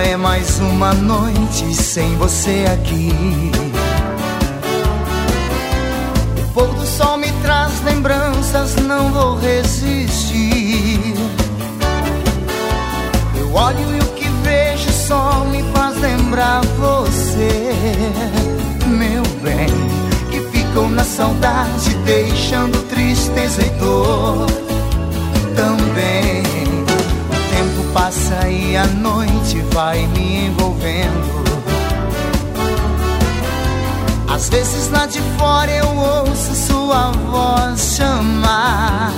é mais uma noite sem você aqui. O pôr do sol me traz lembranças, não vou resistir. Eu olho e o que vejo só me faz lembrar você, meu bem, que ficou na saudade, deixando tristeza e dor também. O tempo passa e a noite vai me envolvendo. Às vezes lá de fora eu ouço sua voz chamar.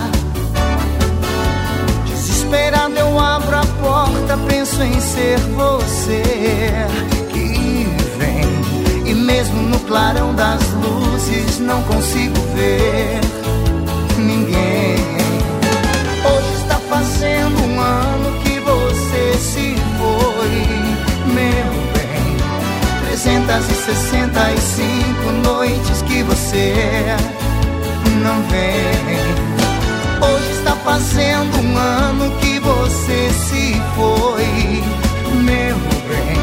Desesperado eu abro a porta, penso em ser você que vem. E mesmo no clarão das luzes não consigo ver ninguém. Hoje está fazendo um ano que você se foi, meu bem. 365 noites que você não vem. Hoje está fazendo um ano que você se foi, meu bem.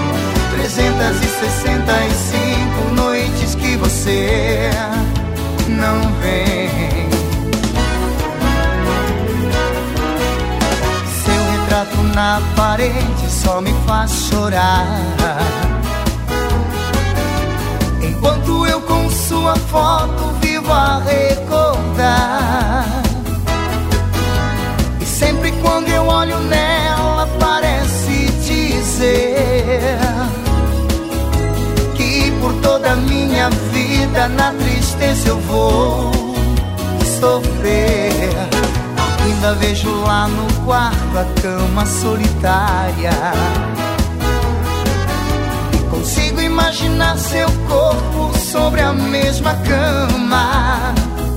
365 noites que você não vem. Seu retrato na parede só me faz chorar, enquanto eu com sua foto vivo a recordar. E sempre quando eu olho nela parece dizer que por toda a minha vida na tristeza eu vou sofrer. Ainda vejo lá no quarto a cama solitária, consigo imaginar seu corpo sobre a mesma cama.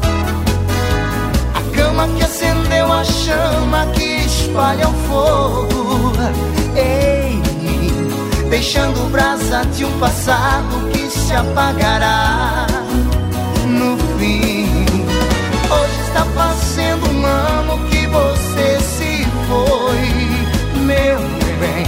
A cama que acendeu a chama que espalha o fogo, ei, deixando brasa de um passado que se apagará no fim. Hoje está fazendo um ano que você se foi, meu bem.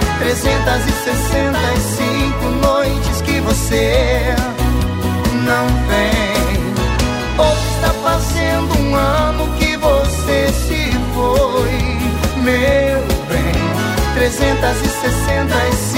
365 noites que você não vem. Hoje está fazendo um ano que você se foi, meu bem. 365